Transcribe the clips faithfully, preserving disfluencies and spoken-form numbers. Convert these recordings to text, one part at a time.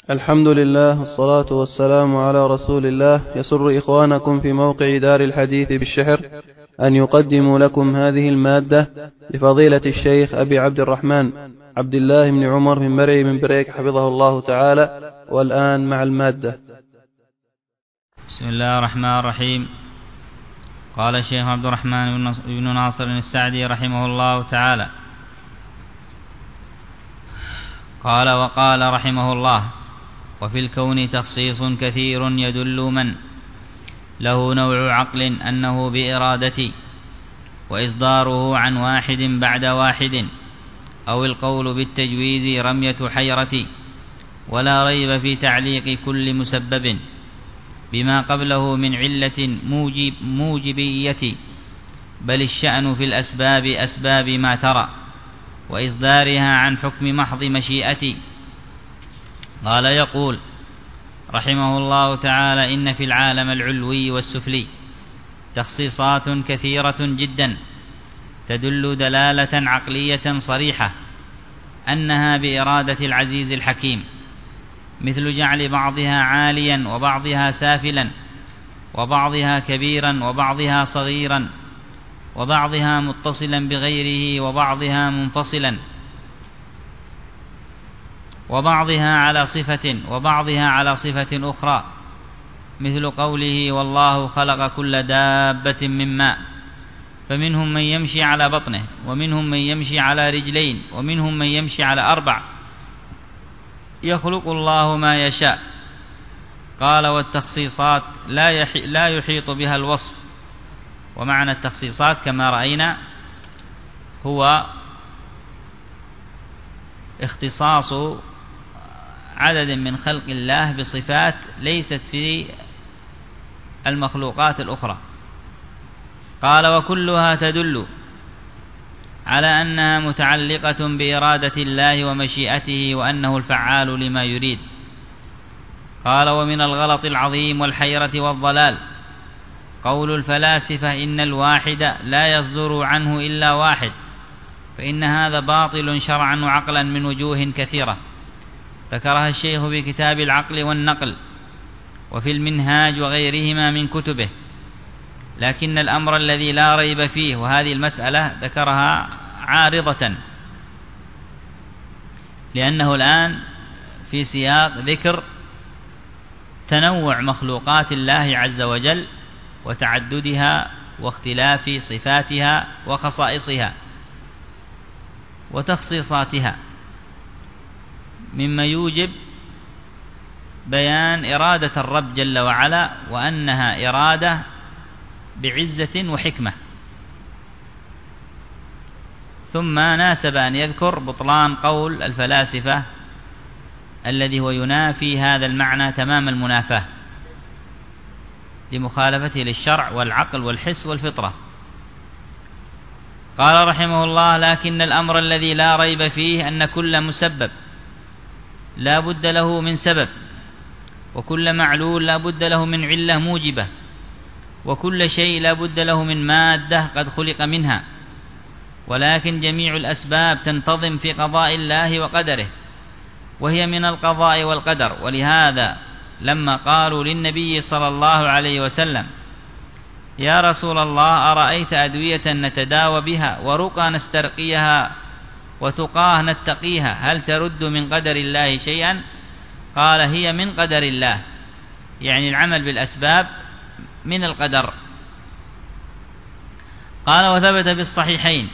الحمد لله والصلاة والسلام على رسول الله. يسر إخوانكم في موقع دار الحديث بالشحر أن يقدموا لكم هذه المادة لفضيلة الشيخ أبي عبد الرحمن عبد الله بن عمر بن مرعي بن بريك حفظه الله تعالى. والآن مع المادة. بسم الله الرحمن الرحيم. قال الشيخ عبد الرحمن بن ناصر السعدي رحمه الله تعالى: قال وقال رحمه الله: وفي الكون تخصيص كثير يدل من له نوع عقل أنه بإرادتي، وإصداره عن واحد بعد واحد، أو القول بالتجويز رمية حيرتي، ولا ريب في تعليق كل مسبب بما قبله من علة موجب موجبية، بل الشأن في الأسباب أسباب ما ترى، وإصدارها عن حكم محض مشيئتي. قال يقول رحمه الله تعالى: إن في العالم العلوي والسفلي تخصيصات كثيرة جدا تدل دلالة عقلية صريحة أنها بإرادة العزيز الحكيم، مثل جعل بعضها عاليا وبعضها سافلا، وبعضها كبيرا وبعضها صغيرا، وبعضها متصلا بغيره وبعضها منفصلا، وبعضها على صفة وبعضها على صفة أخرى، مثل قوله: والله خلق كل دابة من ماء، فمنهم من يمشي على بطنه، ومنهم من يمشي على رجلين، ومنهم من يمشي على أربع، يخلق الله ما يشاء. قال: والتخصيصات لا يحيط بها الوصف. ومعنى التخصيصات كما رأينا هو اختصاص عدد من خلق الله بصفات ليست في المخلوقات الأخرى. قال: وكلها تدل على أنها متعلقة بإرادة الله ومشيئته، وأنه الفعال لما يريد. قال: ومن الغلط العظيم والحيرة والضلال قول الفلاسفة إن الواحد لا يصدر عنه إلا واحد، فإن هذا باطل شرعا وعقلا من وجوه كثيرة ذكرها الشيخ في كتاب العقل والنقل وفي المنهاج وغيرهما من كتبه. لكن الأمر الذي لا ريب فيه، وهذه المسألة ذكرها عارضة، لأنه الآن في سياق ذكر تنوع مخلوقات الله عز وجل وتعددها واختلاف صفاتها وخصائصها وتخصيصاتها، مما يوجب بيان إرادة الرب جل وعلا، وأنها إرادة بعزة وحكمة. ثم ناسب أن يذكر بطلان قول الفلاسفة الذي هو ينافي هذا المعنى تمام المنافاة لمخالفته للشرع والعقل والحس والفطرة. قال رحمه الله: لكن الأمر الذي لا ريب فيه أن كل مسبب لا بد له من سبب، وكل معلول لا بد له من علة موجبة، وكل شيء لا بد له من مادة قد خلق منها، ولكن جميع الأسباب تنتظم في قضاء الله وقدره، وهي من القضاء والقدر. ولهذا لما قالوا للنبي صلى الله عليه وسلم: يا رسول الله، أرأيت أدوية نتداوى بها، ورقى نسترقيها، وتقاه نتقيها، هل ترد من قدر الله شيئا؟ قال: هي من قدر الله، يعني العمل بالأسباب من القدر. قال: وثبت بالصحيحين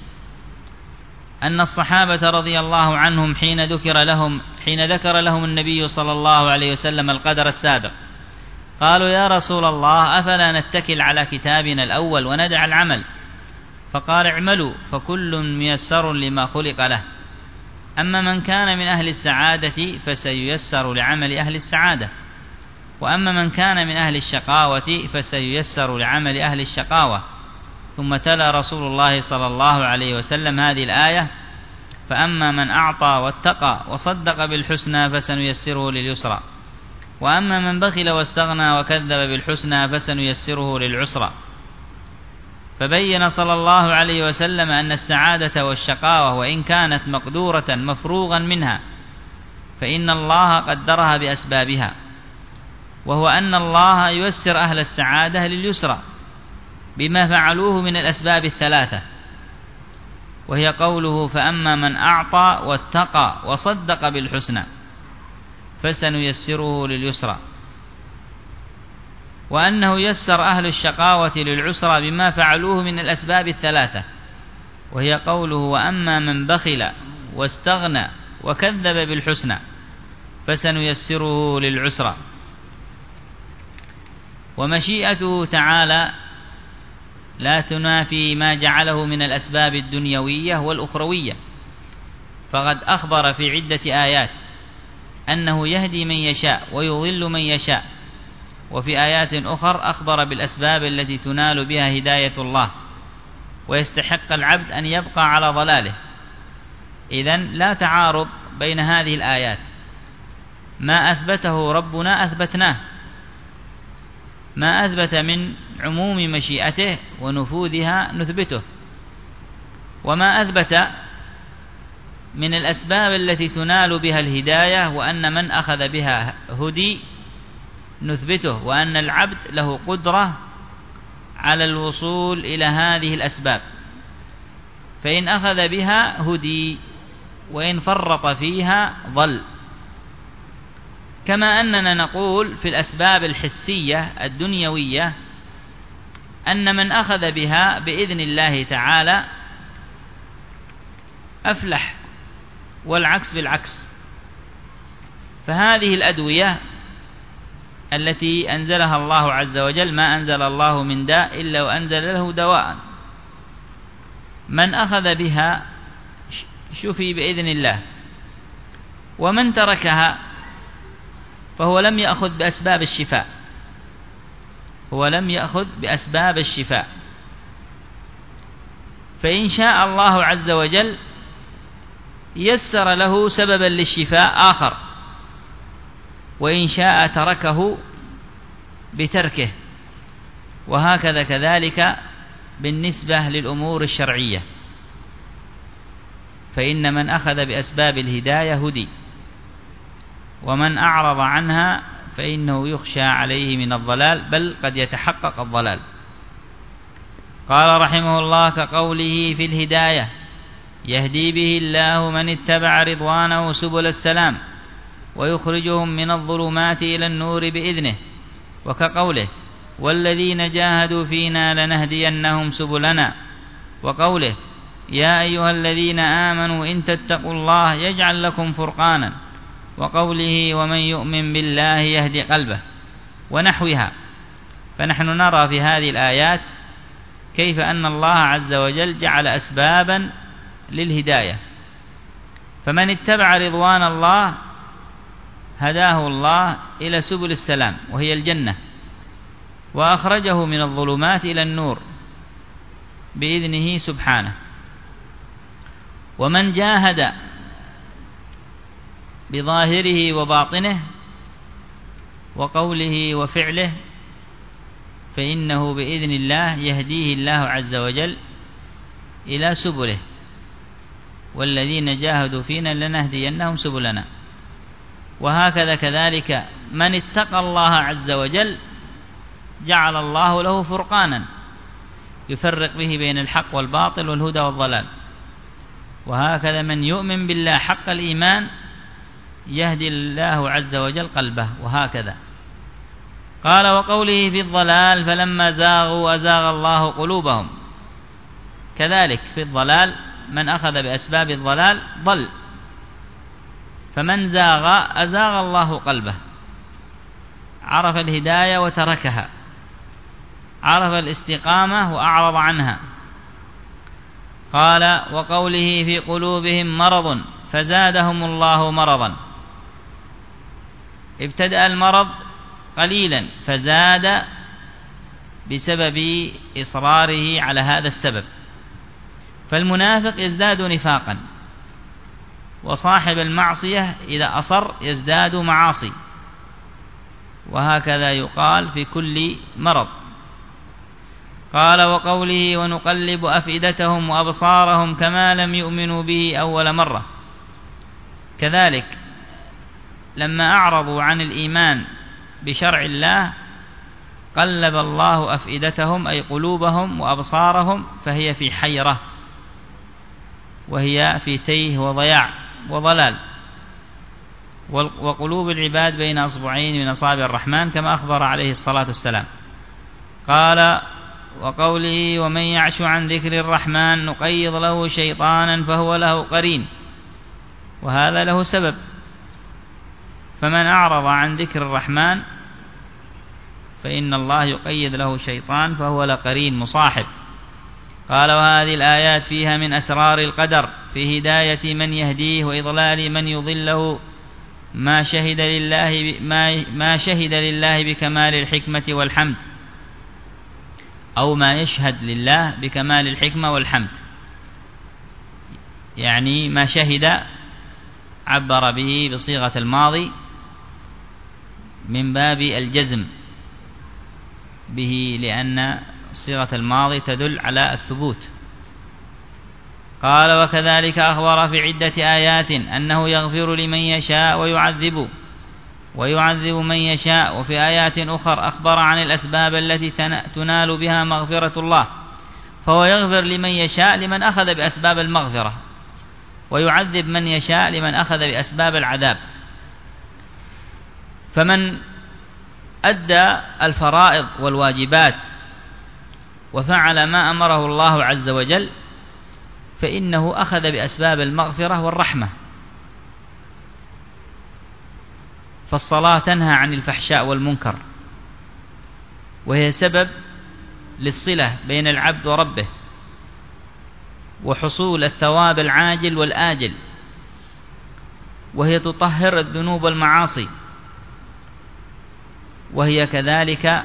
أن الصحابة رضي الله عنهم حين ذكر لهم حين ذكر لهم النبي صلى الله عليه وسلم القدر السابق، قالوا: يا رسول الله، أفلا نتكل على كتابنا الأول وندع العمل؟ فقال: اعملوا فكل ميسر لما خلق له، أما من كان من أهل السعادة فسييسر لعمل أهل السعادة، وأما من كان من أهل الشقاوة فسييسر لعمل أهل الشقاوة. ثم تلا رسول الله صلى الله عليه وسلم هذه الآية: فأما من أعطى واتقى وصدق بالحسنى فسنيسره لليسرى، وأما من بخل واستغنى وكذب بالحسنى فسنيسره للعسرى. فبين صلى الله عليه وسلم أن السعادة والشقاوة وإن كانت مقدورة مفروغا منها فإن الله قدرها بأسبابها، وهو أن الله ييسر أهل السعادة لليسرى بما فعلوه من الأسباب الثلاثة، وهي قوله: فأما من أعطى واتقى وصدق بالحسنى فسنيسره لليسرى، وأنه يسر أهل الشقاوة للعسرى بما فعلوه من الأسباب الثلاثة، وهي قوله: وأما من بخل واستغنى وكذب بالحسنى فسنيسره للعسرى. ومشيئته تعالى لا تنافي ما جعله من الأسباب الدنيوية والأخروية، فقد أخبر في عدة آيات أنه يهدي من يشاء ويضل من يشاء، وفي آيات أخر أخبر بالأسباب التي تنال بها هداية الله ويستحق العبد أن يبقى على ضلاله. إذن لا تعارض بين هذه الآيات، ما أثبته ربنا أثبتناه، ما أثبت من عموم مشيئته ونفوذها نثبته، وما أثبت من الأسباب التي تنال بها الهداية وأن من أخذ بها هدي نثبته، وأن العبد له قدرة على الوصول إلى هذه الأسباب، فإن أخذ بها هدي وإن فرط فيها ضل. كما أننا نقول في الأسباب الحسية الدنيوية أن من أخذ بها بإذن الله تعالى أفلح، والعكس بالعكس. فهذه الأدوية التي أنزلها الله عز وجل، ما أنزل الله من داء إلا وأنزل له دواء، من أخذ بها شفي بإذن الله، ومن تركها فهو لم يأخذ بأسباب الشفاء، هو لم يأخذ بأسباب الشفاء. فإن شاء الله عز وجل يسر له سببا للشفاء آخر، وإن شاء تركه بتركه، وهكذا كذلك بالنسبة للأمور الشرعية، فإن من أخذ بأسباب الهداية هدي، ومن أعرض عنها فإنه يخشى عليه من الضلال، بل قد يتحقق الضلال. قال رحمه الله: كقوله في الهداية: يهدي به الله من اتبع رضوانه سبل السلام ويخرجهم من الظلمات إلى النور بإذنه. وكقوله: والذين جاهدوا فينا لنهدينهم سبلنا. وقوله: يا أيها الذين آمنوا إن تتقوا الله يجعل لكم فرقانا. وقوله: ومن يؤمن بالله يهدي قلبه، ونحوها. فنحن نرى في هذه الآيات كيف أن الله عز وجل جعل أسبابا للهداية، فمن اتبع رضوان الله هداه الله إلى سبل السلام وهي الجنة، وأخرجه من الظلمات إلى النور بإذنه سبحانه. ومن جاهد بظاهره وباطنه وقوله وفعله فإنه بإذن الله يهديه الله عز وجل إلى سبله. والذين جاهدوا فينا لنهدينهم سبلنا. وهكذا كذلك من اتقى الله عز وجل جعل الله له فرقانا يفرق به بين الحق والباطل والهدى والضلال. وهكذا من يؤمن بالله حق الإيمان يهدي الله عز وجل قلبه. وهكذا قال: وقوله في الضلال فلما زاغوا أزاغ الله قلوبهم. كذلك في الضلال من أخذ بأسباب الضلال ضل، فمن زاغ أزاغ الله قلبه، عرف الهداية وتركها، عرف الاستقامة وأعرض عنها. قال: وقوله في قلوبهم مرض فزادهم الله مرضا. ابتدأ المرض قليلا فزاد بسبب إصراره على هذا السبب. فالمنافق يزداد نفاقا، وصاحب المعصية إذا أصر يزداد معاصي، وهكذا يقال في كل مرض. قال: وقوله ونقلب أفئدتهم وأبصارهم كما لم يؤمنوا به أول مرة. كذلك لما أعرضوا عن الإيمان بشرع الله قلب الله أفئدتهم أي قلوبهم وأبصارهم، فهي في حيرة وهي في تيه وضياع وضلال. وقلوب العباد بين أصبعين من أصابع الرحمن كما أخبر عليه الصلاة والسلام. قال وقوله ومن يعش عن ذكر الرحمن نقيض له شيطانا فهو له قرين، وهذا له سبب، فمن أعرض عن ذكر الرحمن فإن الله يقيد له شيطان فهو لقرين مصاحب. قال وهذه الآيات فيها من أسرار القدر في هداية من يهديه وإضلال من يضله، ما شهد لله ما, ما شهد لله بكمال الحكمة والحمد، أو ما يشهد لله بكمال الحكمة والحمد، يعني ما شهد عبر به بصيغة الماضي من باب الجزم به، لأن صيغة الماضي تدل على الثبوت. قال وكذلك أخبر في عدة آيات أنه يغفر لمن يشاء ويعذب ويعذب من يشاء، وفي آيات أخرى أخبر عن الأسباب التي تنال بها مغفرة الله، فهو يغفر لمن يشاء لمن أخذ بأسباب المغفرة، ويعذب من يشاء لمن أخذ بأسباب العذاب. فمن أدى الفرائض والواجبات وفعل ما أمره الله عز وجل فإنه أخذ بأسباب المغفرة والرحمة. فالصلاة تنهى عن الفحشاء والمنكر، وهي سبب للصلة بين العبد وربه وحصول الثواب العاجل والآجل، وهي تطهر الذنوب والمعاصي، وهي كذلك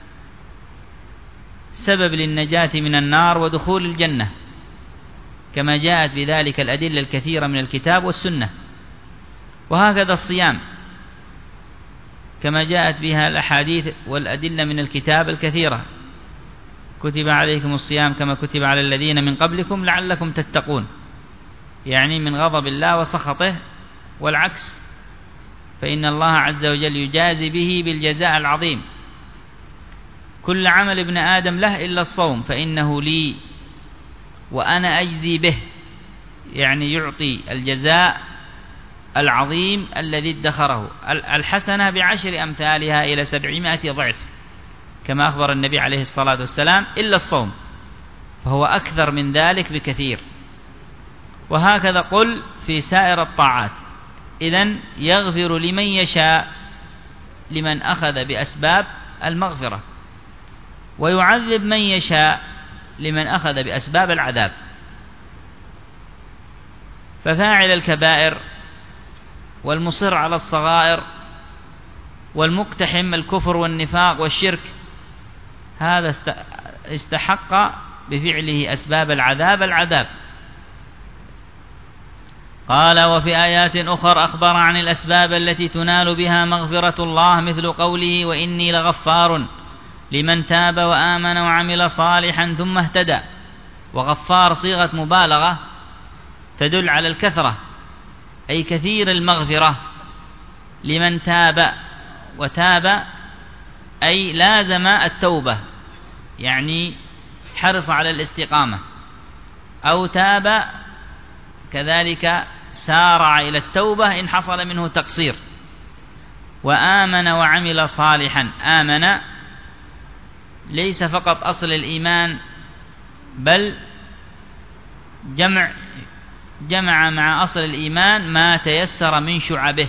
سبب للنجاة من النار ودخول الجنة، كما جاءت بذلك الأدلة الكثيرة من الكتاب والسنة. وهكذا الصيام كما جاءت بها الأحاديث والأدلة من الكتاب الكثيرة، كتب عليكم الصيام كما كتب على الذين من قبلكم لعلكم تتقون، يعني من غضب الله وسخطه، والعكس فإن الله عز وجل يجازي به بالجزاء العظيم. كل عمل ابن آدم له إلا الصوم فإنه لي وأنا أجزي به، يعني يعطي الجزاء العظيم الذي ادخره، الحسنة بعشر أمثالها إلى سبعمائة ضعف، كما أخبر النبي عليه الصلاة والسلام، إلا الصوم فهو أكثر من ذلك بكثير. وهكذا قل في سائر الطاعات. إذن يغفر لمن يشاء لمن أخذ بأسباب المغفرة، ويعذب من يشاء لمن أخذ بأسباب العذاب. ففاعل الكبائر والمصر على الصغائر والمقتحم الكفر والنفاق والشرك، هذا استحق بفعله أسباب العذاب العذاب. قال وفي آيات أخرى أخبر عن الأسباب التي تنال بها مغفرة الله، مثل قوله وإني لغفار لمن تاب وآمن وعمل صالحا ثم اهتدى. وغفار صيغة مبالغة تدل على الكثرة، أي كثير المغفرة لمن تاب، وتاب أي لازم التوبة، يعني حرص على الاستقامة، أو تاب كذلك سارع إلى التوبة إن حصل منه تقصير. وآمن وعمل صالحا، آمن ليس فقط أصل الإيمان بل جمع جمع مع أصل الإيمان ما تيسر من شعبه،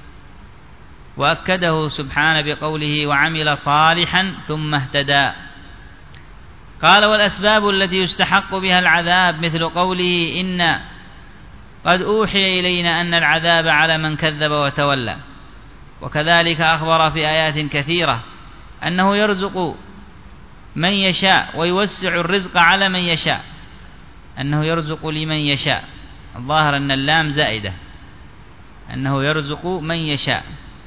وأكده سبحانه بقوله وعمل صالحا ثم اهتدى. قال والأسباب التي يستحق بها العذاب، مثل قوله إن قد أوحي إلينا أن العذاب على من كذب وتولى. وكذلك أخبر في آيات كثيرة أنه يرزق من يشاء ويوسع الرزق على من يشاء، أنه يرزق لمن يشاء، الظاهر أن اللام زائدة، أنه يرزق من يشاء.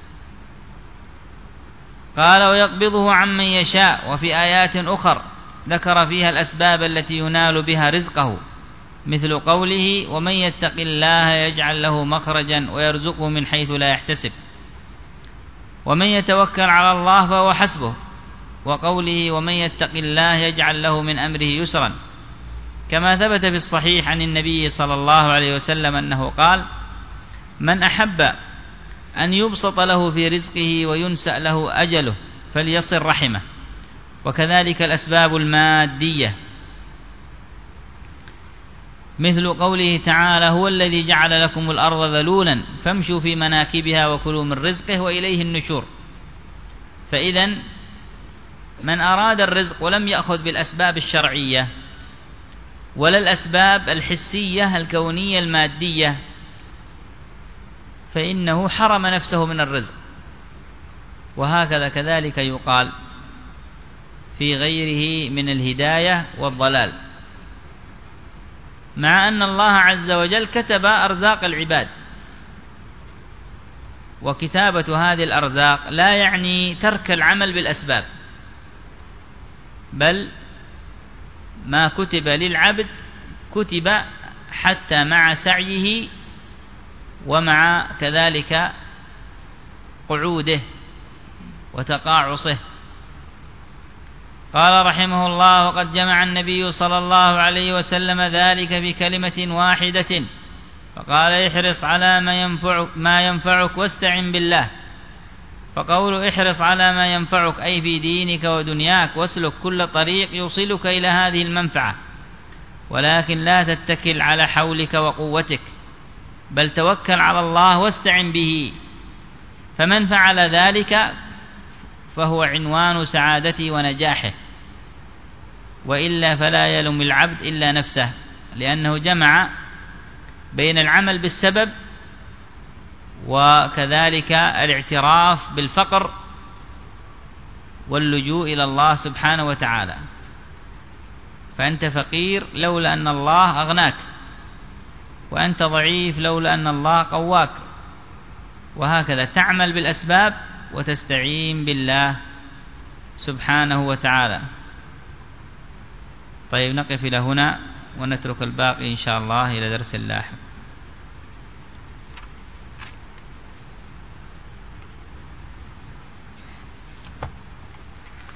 قال ويقبضه عمن يشاء. وفي آيات أخر ذكر فيها الأسباب التي ينال بها رزقه، مثل قوله ومن يتق الله يجعل له مخرجا ويرزقه من حيث لا يحتسب. ومن يتوكل على الله فهو حسبه، وقوله ومن يتق الله يجعل له من أمره يسرا، كما ثبت في الصحيح عن النبي صلى الله عليه وسلم أنه قال: من أحب أن يبسط له في رزقه وينسأ له أجله فليصل رحمه. وكذلك الأسباب المادية، مثل قوله تعالى: هو الذي جعل لكم الأرض ذلولا فامشوا في مناكبها وكلوا من رزقه وإليه النشور. فإذا من أراد الرزق ولم يأخذ بالأسباب الشرعية ولا الأسباب الحسية الكونية المادية فإنه حرم نفسه من الرزق. وهكذا كذلك يقال في غيره من الهداية والضلال، مع أن الله عز وجل كتب أرزاق العباد، وكتابة هذه الأرزاق لا يعني ترك العمل بالأسباب، بل ما كتب للعبد كتب حتى مع سعيه ومع كذلك قعوده وتقاعصه. قال رحمه الله: وقد جمع النبي صلى الله عليه وسلم ذلك في كلمة واحدة، فقال: احرص على ما ينفعك, ما ينفعك واستعن بالله. فقول احرص على ما ينفعك أي في دينك ودنياك، واسلك كل طريق يوصلك إلى هذه المنفعة، ولكن لا تتكل على حولك وقوتك، بل توكل على الله واستعن به. فمن فعل ذلك فهو عنوان سعادته ونجاحه، وإلا فلا يلوم العبد إلا نفسه، لأنه جمع بين العمل بالسبب وكذلك الاعتراف بالفقر واللجوء إلى الله سبحانه وتعالى. فأنت فقير لولا أن الله أغناك، وأنت ضعيف لولا أن الله قواك، وهكذا تعمل بالأسباب وتستعين بالله سبحانه وتعالى. طيب، نقف إلى هنا ونترك الباقي إن شاء الله إلى درس لاحق.